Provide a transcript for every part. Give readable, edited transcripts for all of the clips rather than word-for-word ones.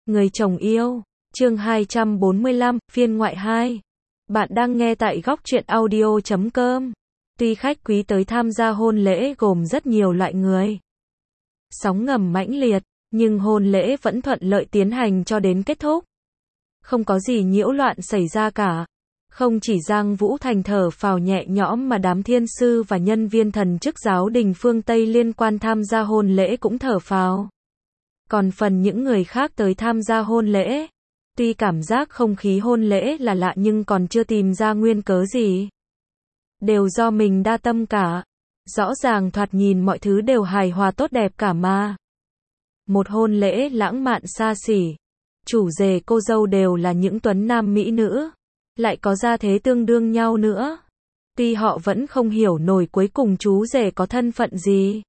Người chồng yêu, chương 245, phiên ngoại 2. Bạn đang nghe tại góc truyện audio.com. Tuy khách quý tới tham gia hôn lễ gồm rất nhiều loại người. Sóng ngầm mãnh liệt, nhưng hôn lễ vẫn thuận lợi tiến hành cho đến kết thúc. Không có gì nhiễu loạn xảy ra cả. Không chỉ Giang Vũ Thành thở phào nhẹ nhõm mà đám thiên sư và nhân viên thần chức giáo đình phương Tây liên quan tham gia hôn lễ cũng thở phào. Còn phần những người khác tới tham gia hôn lễ, tuy cảm giác không khí hôn lễ là lạ nhưng còn chưa tìm ra nguyên cớ gì. Đều do mình đa tâm cả. Rõ ràng thoạt nhìn mọi thứ đều hài hòa tốt đẹp cả mà. Một hôn lễ lãng mạn xa xỉ. Chủ rể cô dâu đều là những tuấn nam mỹ nữ. Lại có gia thế tương đương nhau nữa. Tuy họ vẫn không hiểu nổi cuối cùng chú rể có thân phận gì.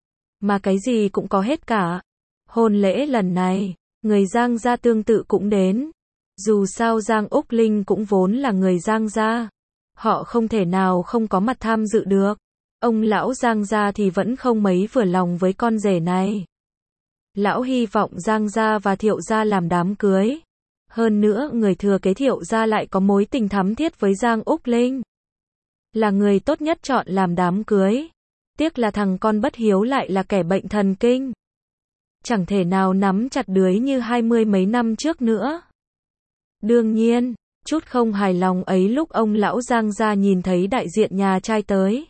Mà cái gì cũng có hết cả. Hôn lễ lần này, người Giang gia tương tự cũng đến. Dù sao Giang Úc Linh cũng vốn là người Giang gia. Họ không thể nào không có mặt tham dự được. Ông lão Giang gia thì vẫn không mấy vừa lòng với con rể này. Lão hy vọng Giang gia và Thiệu gia làm đám cưới. Hơn nữa người thừa kế Thiệu gia lại có mối tình thắm thiết với Giang Úc Linh. Là người tốt nhất chọn làm đám cưới. Tiếc là thằng con bất hiếu lại là kẻ bệnh thần kinh. Chẳng thể nào nắm chặt đưới như 20 mấy năm trước nữa. Đương nhiên, chút không hài lòng ấy lúc ông lão Giang gia nhìn thấy đại diện nhà trai tới.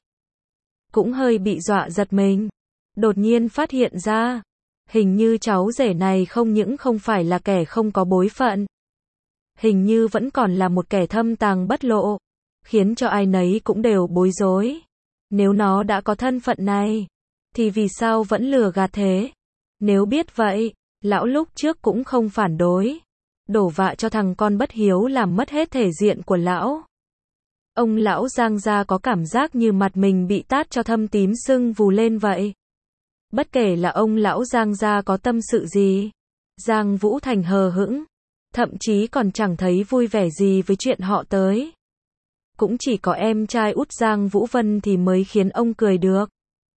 Cũng hơi bị dọa giật mình. Đột nhiên phát hiện ra, hình như cháu rể này không những không phải là kẻ không có bối phận. Hình như vẫn còn là một kẻ thâm tàng bất lộ. Khiến cho ai nấy cũng đều bối rối. Nếu nó đã có thân phận này, thì vì sao vẫn lừa gạt thế? Nếu biết vậy, lão lúc trước cũng không phản đối. Đổ vạ cho thằng con bất hiếu làm mất hết thể diện của lão. Ông lão Giang gia có cảm giác như mặt mình bị tát cho thâm tím sưng vù lên vậy. Bất kể là ông lão Giang gia có tâm sự gì, Giang Vũ Thành hờ hững, thậm chí còn chẳng thấy vui vẻ gì với chuyện họ tới. Cũng chỉ có em trai út Giang Vũ Vân thì mới khiến ông cười được.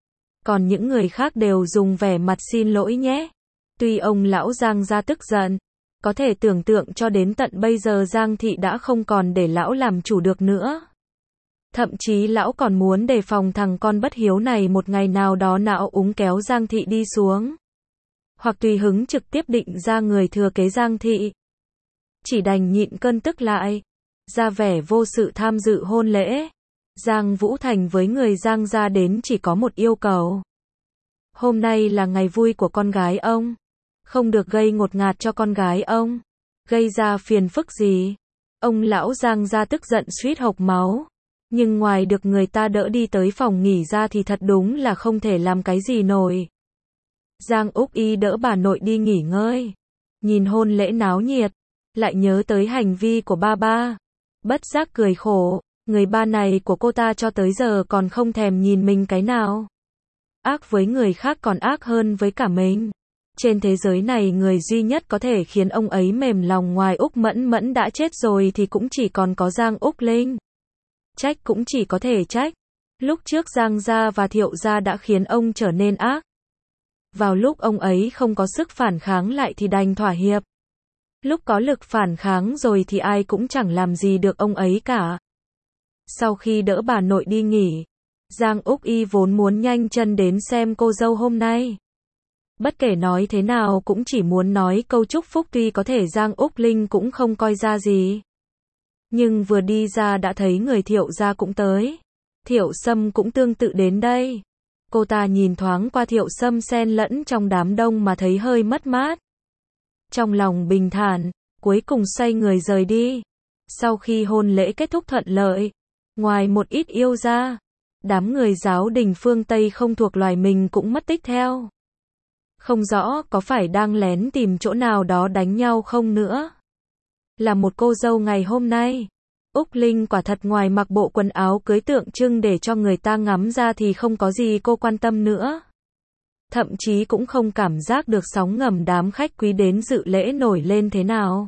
Còn những người khác đều dùng vẻ mặt xin lỗi nhé. Tuy ông lão Giang gia tức giận, có thể tưởng tượng cho đến tận bây giờ Giang thị đã không còn để lão làm chủ được nữa. Thậm chí lão còn muốn đề phòng thằng con bất hiếu này một ngày nào đó não úng kéo Giang thị đi xuống. Hoặc tùy hứng trực tiếp định ra người thừa kế Giang thị. Chỉ đành nhịn cơn tức lại, ra vẻ vô sự tham dự hôn lễ. Giang Vũ Thành với người Giang gia đến chỉ có một yêu cầu. Hôm nay là ngày vui của con gái ông. Không được gây ngột ngạt cho con gái ông. Gây ra phiền phức gì. Ông lão Giang gia tức giận suýt hộc máu. Nhưng ngoài được người ta đỡ đi tới phòng nghỉ ra thì thật đúng là không thể làm cái gì nổi. Giang Úc Y đỡ bà nội đi nghỉ ngơi. Nhìn hôn lễ náo nhiệt. Lại nhớ tới hành vi của ba. Bất giác cười khổ. Người ba này của cô ta cho tới giờ còn không thèm nhìn mình cái nào. Ác với người khác còn ác hơn với cả mình. Trên thế giới này người duy nhất có thể khiến ông ấy mềm lòng ngoài Úc Mẫn Mẫn đã chết rồi thì cũng chỉ còn có Giang Úc Linh. Trách cũng chỉ có thể trách. Lúc trước Giang gia và Thiệu gia đã khiến ông trở nên ác. Vào lúc ông ấy không có sức phản kháng lại thì đành thỏa hiệp. Lúc có lực phản kháng rồi thì ai cũng chẳng làm gì được ông ấy cả. Sau khi đỡ bà nội đi nghỉ, Giang Úc Y vốn muốn nhanh chân đến xem cô dâu hôm nay. Bất kể nói thế nào cũng chỉ muốn nói câu chúc phúc, tuy có thể Giang Úc Linh cũng không coi ra gì. Nhưng vừa đi ra đã thấy người Thiệu gia cũng tới. Thiệu Sâm cũng tương tự đến đây. Cô ta nhìn thoáng qua Thiệu Sâm xen lẫn trong đám đông mà thấy hơi mất mát. Trong lòng bình thản, cuối cùng xoay người rời đi. Sau khi hôn lễ kết thúc thuận lợi, ngoài một ít yêu ra, đám người giáo đình phương Tây không thuộc loài mình cũng mất tích theo. Không rõ có phải đang lén tìm chỗ nào đó đánh nhau không nữa. Là một cô dâu ngày hôm nay, Úc Linh quả thật ngoài mặc bộ quần áo cưới tượng trưng để cho người ta ngắm ra thì không có gì cô quan tâm nữa. Thậm chí cũng không cảm giác được sóng ngầm đám khách quý đến dự lễ nổi lên thế nào.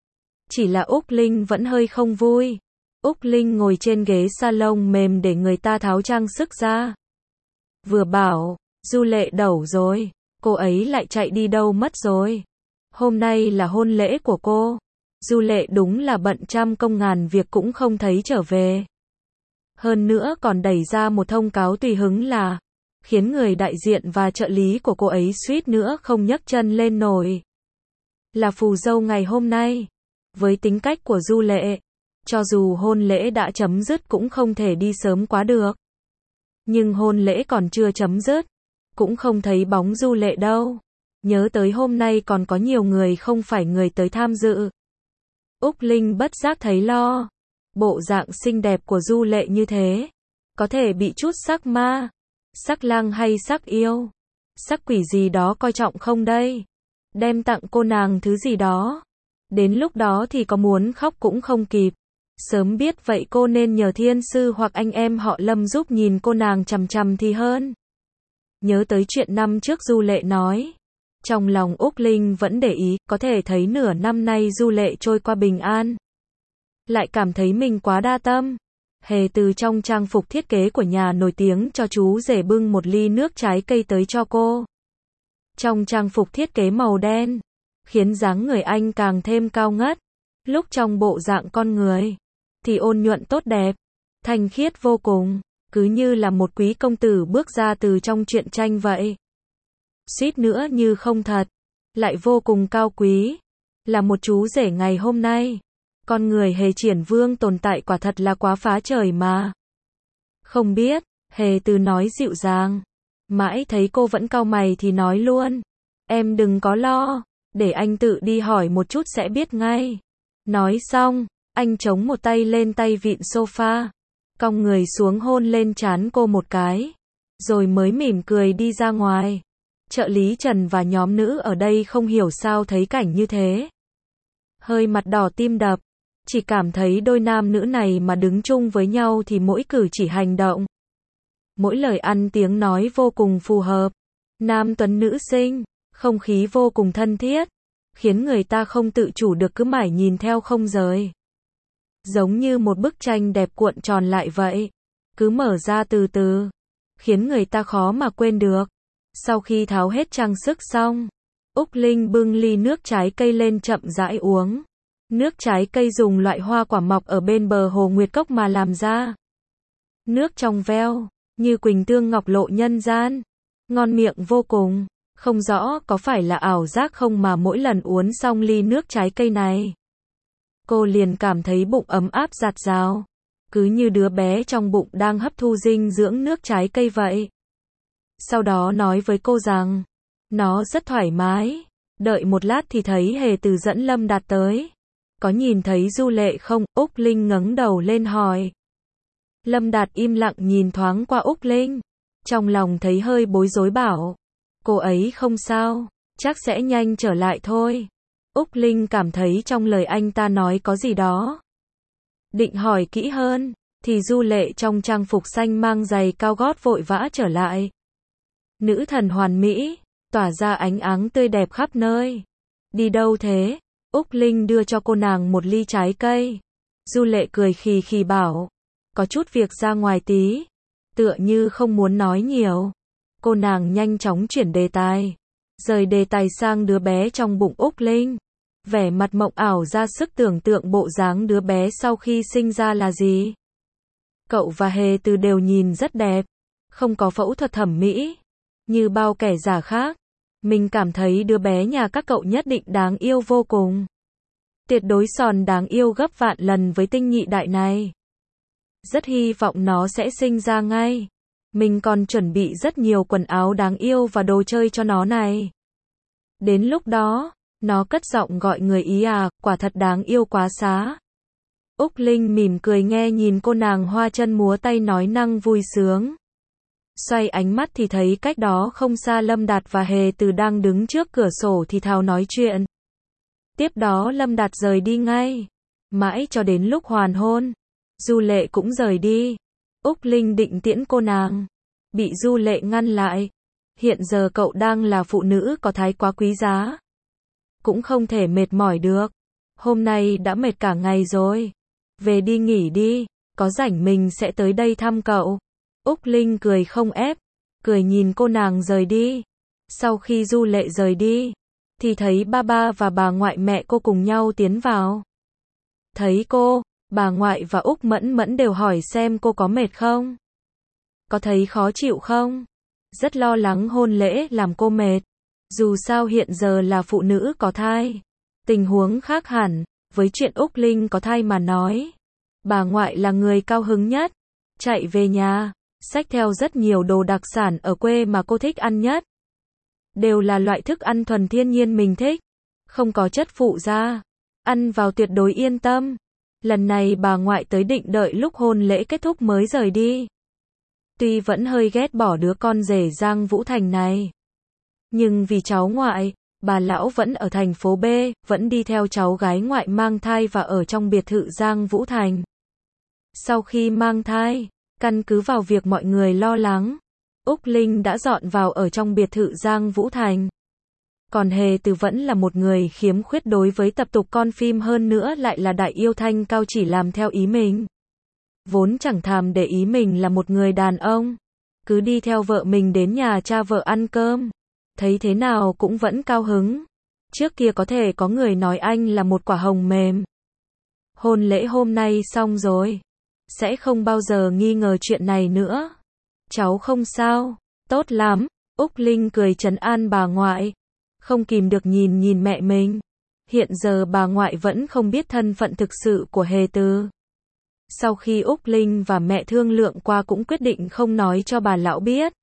Chỉ là Úc Linh vẫn hơi không vui. Úc Linh ngồi trên ghế salon mềm để người ta tháo trang sức ra. Vừa bảo, Du Lệ đẩu rồi, cô ấy lại chạy đi đâu mất rồi. Hôm nay là hôn lễ của cô. Du Lệ đúng là bận trăm công ngàn việc cũng không thấy trở về. Hơn nữa còn đẩy ra một thông cáo tùy hứng là khiến người đại diện và trợ lý của cô ấy suýt nữa không nhấc chân lên nổi. Là phù dâu ngày hôm nay. Với tính cách của Du Lệ, cho dù hôn lễ đã chấm dứt cũng không thể đi sớm quá được. Nhưng hôn lễ còn chưa chấm dứt, cũng không thấy bóng Du Lệ đâu. Nhớ tới hôm nay còn có nhiều người không phải người tới tham dự. Úc Linh bất giác thấy lo. Bộ dạng xinh đẹp của Du Lệ như thế, có thể bị chút sắc ma, sắc lang hay sắc yêu, sắc quỷ gì đó coi trọng không đây? Đem tặng cô nàng thứ gì đó. Đến lúc đó thì có muốn khóc cũng không kịp. Sớm biết vậy cô nên nhờ thiên sư hoặc anh em họ Lâm giúp nhìn cô nàng chằm chằm thì hơn. Nhớ tới chuyện năm trước Du Lệ nói. Trong lòng Úc Linh vẫn để ý, có thể thấy nửa năm nay Du Lệ trôi qua bình an. Lại cảm thấy mình quá đa tâm. Hề từ trong trang phục thiết kế của nhà nổi tiếng cho chú rể bưng một ly nước trái cây tới cho cô. Trong trang phục thiết kế màu đen, khiến dáng người anh càng thêm cao ngất. Lúc trong bộ dạng con người, thì ôn nhuận tốt đẹp, thanh khiết vô cùng, cứ như là một quý công tử bước ra từ trong truyện tranh vậy. Suýt nữa như không thật, lại vô cùng cao quý, là một chú rể ngày hôm nay. Con người Hề Triển Vương tồn tại quả thật là quá phá trời mà. Không biết, Hề Từ nói dịu dàng. Mãi thấy cô vẫn cau mày thì nói luôn. Em đừng có lo, để anh tự đi hỏi một chút sẽ biết ngay. Nói xong, anh chống một tay lên tay vịn sofa, cong người xuống hôn lên trán cô một cái, rồi mới mỉm cười đi ra ngoài. Trợ lý Trần và nhóm nữ ở đây không hiểu sao thấy cảnh như thế. Hơi mặt đỏ tim đập, chỉ cảm thấy đôi nam nữ này mà đứng chung với nhau thì mỗi cử chỉ hành động, mỗi lời ăn tiếng nói vô cùng phù hợp. Nam tuấn nữ sinh, không khí vô cùng thân thiết, khiến người ta không tự chủ được cứ mải nhìn theo không rời. Giống như một bức tranh đẹp cuộn tròn lại vậy, cứ mở ra từ từ, khiến người ta khó mà quên được. Sau khi tháo hết trang sức xong, Úc Linh bưng ly nước trái cây lên chậm rãi uống. Nước trái cây dùng loại hoa quả mọc ở bên bờ hồ Nguyệt Cốc mà làm ra. Nước trong veo, như quỳnh tương ngọc lộ nhân gian. Ngon miệng vô cùng. Không rõ có phải là ảo giác không mà mỗi lần uống xong ly nước trái cây này, cô liền cảm thấy bụng ấm áp dạt dào. Cứ như đứa bé trong bụng đang hấp thu dinh dưỡng nước trái cây vậy. Sau đó nói với cô rằng, nó rất thoải mái. Đợi một lát thì thấy Hề Từ dẫn Lâm Đạt tới. Có nhìn thấy Du Lệ không? Úc Linh ngẩng đầu lên hỏi. Lâm Đạt im lặng nhìn thoáng qua Úc Linh. Trong lòng thấy hơi bối rối bảo. Cô ấy không sao, chắc sẽ nhanh trở lại thôi. Úc Linh cảm thấy trong lời anh ta nói có gì đó. Định hỏi kỹ hơn, thì Du Lệ trong trang phục xanh mang giày cao gót vội vã trở lại. Nữ thần hoàn mỹ, tỏa ra ánh áng tươi đẹp khắp nơi. Đi đâu thế? Úc Linh đưa cho cô nàng một ly trái cây. Du Lệ cười khì khì bảo, có chút việc ra ngoài tí. Tựa như không muốn nói nhiều. Cô nàng nhanh chóng chuyển đề tài. Rời đề tài sang đứa bé trong bụng Úc Linh. Vẻ mặt mộng ảo ra sức tưởng tượng bộ dáng đứa bé sau khi sinh ra là gì. Cậu và Hề Từ đều nhìn rất đẹp. Không có phẫu thuật thẩm mỹ. Như bao kẻ giả khác. Mình cảm thấy đứa bé nhà các cậu nhất định đáng yêu vô cùng. Tuyệt đối sòn đáng yêu gấp vạn lần với tinh nhị đại này. Rất hy vọng nó sẽ sinh ra ngay. Mình còn chuẩn bị rất nhiều quần áo đáng yêu và đồ chơi cho nó này. Đến lúc đó, nó cất giọng gọi người ý à, quả thật đáng yêu quá xá. Úc Linh mỉm cười nghe nhìn cô nàng hoa chân múa tay nói năng vui sướng. Xoay ánh mắt thì thấy cách đó không xa Lâm Đạt và Hề Từ đang đứng trước cửa sổ thì thào nói chuyện. Tiếp đó Lâm Đạt rời đi ngay. Mãi cho đến lúc hoàn hôn, Du Lệ cũng rời đi. Úc Linh định tiễn cô nàng, bị Du Lệ ngăn lại. Hiện giờ cậu đang là phụ nữ có thái quá quý giá, cũng không thể mệt mỏi được. Hôm nay đã mệt cả ngày rồi. Về đi nghỉ đi, có rảnh mình sẽ tới đây thăm cậu. Úc Linh cười không ép, cười nhìn cô nàng rời đi. Sau khi Du Lệ rời đi, thì thấy ba ba và bà ngoại mẹ cô cùng nhau tiến vào. Thấy cô, bà ngoại và Úc Mẫn Mẫn đều hỏi xem cô có mệt không? Có thấy khó chịu không? Rất lo lắng hôn lễ làm cô mệt. Dù sao hiện giờ là phụ nữ có thai. Tình huống khác hẳn, với chuyện Úc Linh có thai mà nói. Bà ngoại là người cao hứng nhất. Chạy về nhà, xách theo rất nhiều đồ đặc sản ở quê mà cô thích ăn nhất. Đều là loại thức ăn thuần thiên nhiên mình thích. Không có chất phụ gia. Ăn vào tuyệt đối yên tâm. Lần này bà ngoại tới định đợi lúc hôn lễ kết thúc mới rời đi. Tuy vẫn hơi ghét bỏ đứa con rể Giang Vũ Thành này. Nhưng vì cháu ngoại, bà lão vẫn ở thành phố B, vẫn đi theo cháu gái ngoại mang thai và ở trong biệt thự Giang Vũ Thành. Sau khi mang thai, căn cứ vào việc mọi người lo lắng, Úc Linh đã dọn vào ở trong biệt thự Giang Vũ Thành. Còn Hề Từ vẫn là một người khiếm khuyết đối với tập tục con phim, hơn nữa lại là đại yêu thanh cao, chỉ làm theo ý mình. Vốn chẳng thèm để ý mình là một người đàn ông. Cứ đi theo vợ mình đến nhà cha vợ ăn cơm. Thấy thế nào cũng vẫn cao hứng. Trước kia có thể có người nói anh là một quả hồng mềm. Hôn lễ hôm nay xong rồi. Sẽ không bao giờ nghi ngờ chuyện này nữa. Cháu không sao, tốt lắm. Úc Linh cười trấn an bà ngoại. Không kìm được nhìn mẹ mình. Hiện giờ bà ngoại vẫn không biết thân phận thực sự của Hề Từ. Sau khi Úc Linh và mẹ thương lượng qua cũng quyết định không nói cho bà lão biết.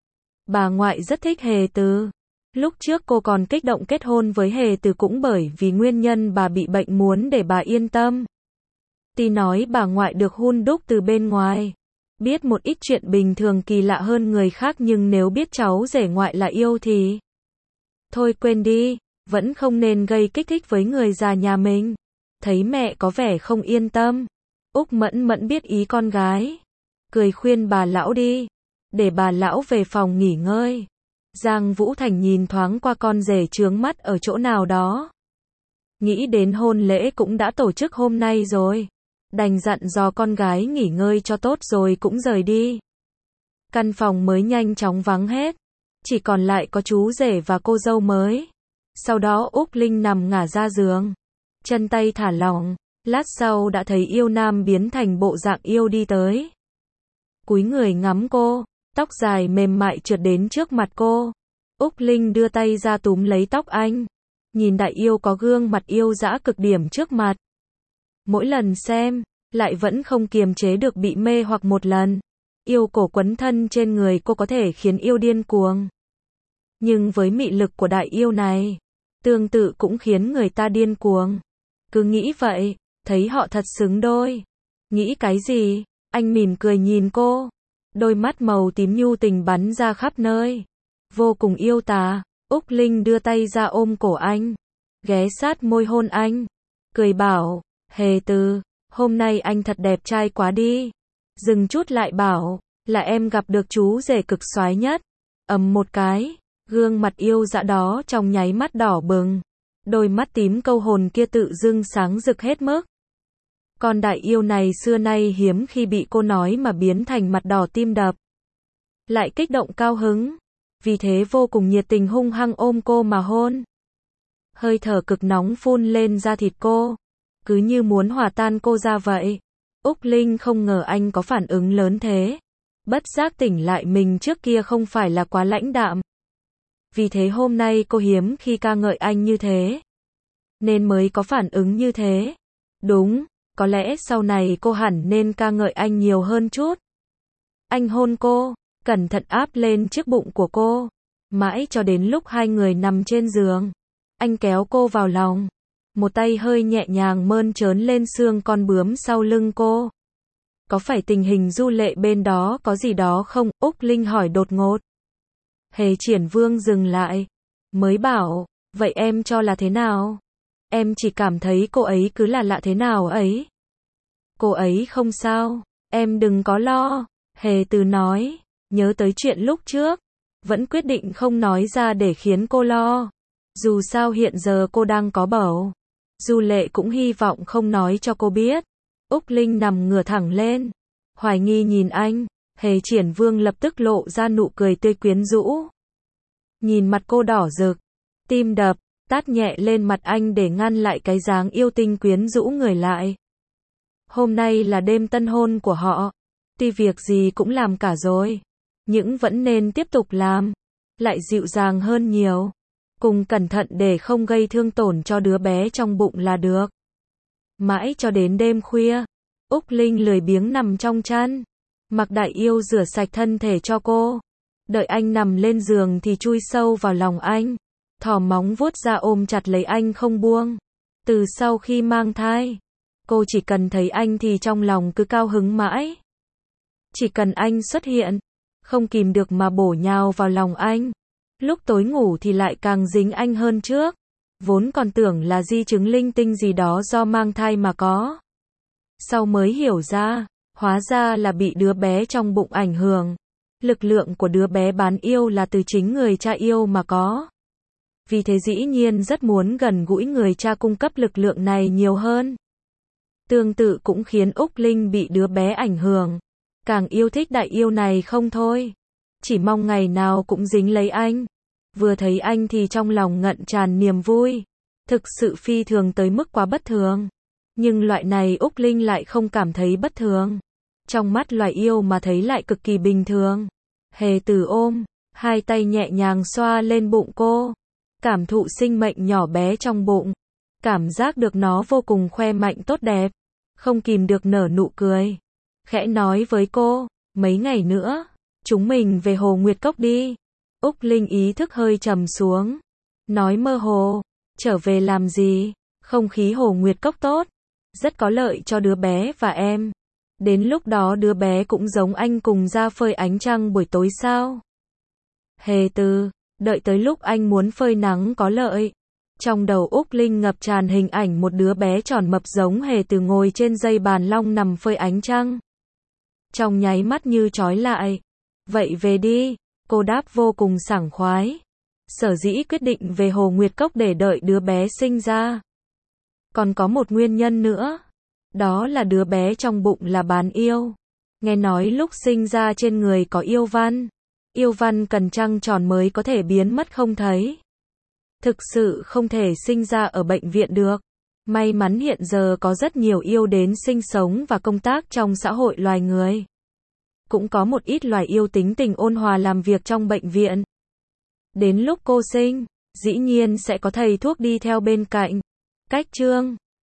Bà ngoại rất thích Hề Từ. Lúc trước cô còn kích động kết hôn với Hề Từ cũng bởi vì nguyên nhân bà bị bệnh, muốn để bà yên tâm. Tuy nói bà ngoại được hun đúc từ bên ngoài, biết một ít chuyện bình thường kỳ lạ hơn người khác, nhưng nếu biết cháu rể ngoại là yêu thì thôi quên đi, vẫn không nên gây kích thích với người già nhà mình. Thấy mẹ có vẻ không yên tâm, Úc Mẫn Mẫn biết ý con gái, cười khuyên bà lão đi, để bà lão về phòng nghỉ ngơi. Giang Vũ Thành nhìn thoáng qua con rể chướng mắt ở chỗ nào đó. Nghĩ đến hôn lễ cũng đã tổ chức hôm nay rồi, đành dặn dò con gái nghỉ ngơi cho tốt rồi cũng rời đi. Căn phòng mới nhanh chóng vắng hết, chỉ còn lại có chú rể và cô dâu mới. Sau đó Úc Linh nằm ngả ra giường, chân tay thả lỏng, lát sau đã thấy yêu nam biến thành bộ dạng yêu đi tới. Cúi người ngắm cô, tóc dài mềm mại trượt đến trước mặt cô. Úc Linh đưa tay ra túm lấy tóc anh. Nhìn đại yêu có gương mặt yêu dã cực điểm trước mặt. Mỗi lần xem, lại vẫn không kiềm chế được bị mê hoặc một lần. Yêu cổ quấn thân trên người cô có thể khiến yêu điên cuồng. Nhưng với mị lực của đại yêu này, tương tự cũng khiến người ta điên cuồng. Cứ nghĩ vậy, thấy họ thật xứng đôi. Nghĩ cái gì? Anh mỉm cười nhìn cô. Đôi mắt màu tím nhu tình bắn ra khắp nơi. Vô cùng yêu tà. Úc Linh đưa tay ra ôm cổ anh, ghé sát môi hôn anh, cười bảo, Hề Từ, hôm nay anh thật đẹp trai quá đi. Dừng chút lại bảo, là em gặp được chú rể cực soái nhất. Ầm một cái, gương mặt yêu dã đó trong nháy mắt đỏ bừng. Đôi mắt tím câu hồn kia tự dưng sáng rực hết mức. Con đại yêu này xưa nay hiếm khi bị cô nói mà biến thành mặt đỏ tim đập. Lại kích động cao hứng. Vì thế vô cùng nhiệt tình hung hăng ôm cô mà hôn. Hơi thở cực nóng phun lên da thịt cô. Cứ như muốn hòa tan cô ra vậy. Úc Linh không ngờ anh có phản ứng lớn thế. Bất giác tỉnh lại mình trước kia không phải là quá lãnh đạm. Vì thế hôm nay cô hiếm khi ca ngợi anh như thế. Nên mới có phản ứng như thế. Đúng, có lẽ sau này cô hẳn nên ca ngợi anh nhiều hơn chút. Anh hôn cô, cẩn thận áp lên chiếc bụng của cô. Mãi cho đến lúc hai người nằm trên giường. Anh kéo cô vào lòng. Một tay hơi nhẹ nhàng mơn trớn lên xương con bướm sau lưng cô. Có phải tình hình Du Lệ bên đó có gì đó không? Úc Linh hỏi đột ngột. Hề Triển Vương dừng lại. Mới bảo, vậy em cho là thế nào? Em chỉ cảm thấy cô ấy cứ là lạ thế nào ấy. Cô ấy không sao, em đừng có lo. Hề Từ nói, nhớ tới chuyện lúc trước. Vẫn quyết định không nói ra để khiến cô lo. Dù sao hiện giờ cô đang có bầu. Du Lệ cũng hy vọng không nói cho cô biết. Úc Linh nằm ngửa thẳng lên, hoài nghi nhìn anh. Hề Triển Vương lập tức lộ ra nụ cười tươi quyến rũ. Nhìn mặt cô đỏ rực, tim đập, tát nhẹ lên mặt anh để ngăn lại cái dáng yêu tinh quyến rũ người lại. Hôm nay là đêm tân hôn của họ, tuy việc gì cũng làm cả rồi, nhưng vẫn nên tiếp tục làm, lại dịu dàng hơn nhiều. Cùng cẩn thận để không gây thương tổn cho đứa bé trong bụng là được. Mãi cho đến đêm khuya, Úc Linh lười biếng nằm trong chăn. Mạc Đại Yêu rửa sạch thân thể cho cô. Đợi anh nằm lên giường thì chui sâu vào lòng anh. Thò móng vuốt ra ôm chặt lấy anh không buông. Từ sau khi mang thai, cô chỉ cần thấy anh thì trong lòng cứ cao hứng mãi. Chỉ cần anh xuất hiện, không kìm được mà bổ nhào vào lòng anh. Lúc tối ngủ thì lại càng dính anh hơn trước. Vốn còn tưởng là di chứng linh tinh gì đó do mang thai mà có. Sau mới hiểu ra, hóa ra là bị đứa bé trong bụng ảnh hưởng. Lực lượng của đứa bé bán yêu là từ chính người cha yêu mà có. Vì thế dĩ nhiên rất muốn gần gũi người cha cung cấp lực lượng này nhiều hơn. Tương tự cũng khiến Úc Linh bị đứa bé ảnh hưởng. Càng yêu thích Đại Yêu này không thôi. Chỉ mong ngày nào cũng dính lấy anh. Vừa thấy anh thì trong lòng ngập tràn niềm vui. Thực sự phi thường tới mức quá bất thường. Nhưng loại này Úc Linh lại không cảm thấy bất thường. Trong mắt loài yêu mà thấy lại cực kỳ bình thường. Hề Từ ôm, hai tay nhẹ nhàng xoa lên bụng cô. Cảm thụ sinh mệnh nhỏ bé trong bụng. Cảm giác được nó vô cùng khoe mạnh tốt đẹp. Không kìm được nở nụ cười. Khẽ nói với cô, mấy ngày nữa, chúng mình về Hồ Nguyệt Cốc đi. Úc Linh ý thức hơi trầm xuống. Nói mơ hồ, trở về làm gì? Không khí Hồ Nguyệt Cốc tốt. Rất có lợi cho đứa bé và em. Đến lúc đó đứa bé cũng giống anh cùng ra phơi ánh trăng buổi tối sao? Hề Từ, đợi tới lúc anh muốn phơi nắng có lợi. Trong đầu Úc Linh ngập tràn hình ảnh một đứa bé tròn mập giống Hề Từ ngồi trên dây bàn long nằm phơi ánh trăng. Trong nháy mắt như trói lại. Vậy về đi, cô đáp vô cùng sảng khoái. Sở dĩ quyết định về Hồ Nguyệt Cốc để đợi đứa bé sinh ra. Còn có một nguyên nhân nữa. Đó là đứa bé trong bụng là bán yêu. Nghe nói lúc sinh ra trên người có yêu văn. Yêu văn cần trăng tròn mới có thể biến mất không thấy. Thực sự không thể sinh ra ở bệnh viện được. May mắn hiện giờ có rất nhiều yêu đến sinh sống và công tác trong xã hội loài người. Cũng có một ít loài yêu tính tình ôn hòa làm việc trong bệnh viện. Đến lúc cô sinh, dĩ nhiên sẽ có thầy thuốc đi theo bên cạnh. Cách chương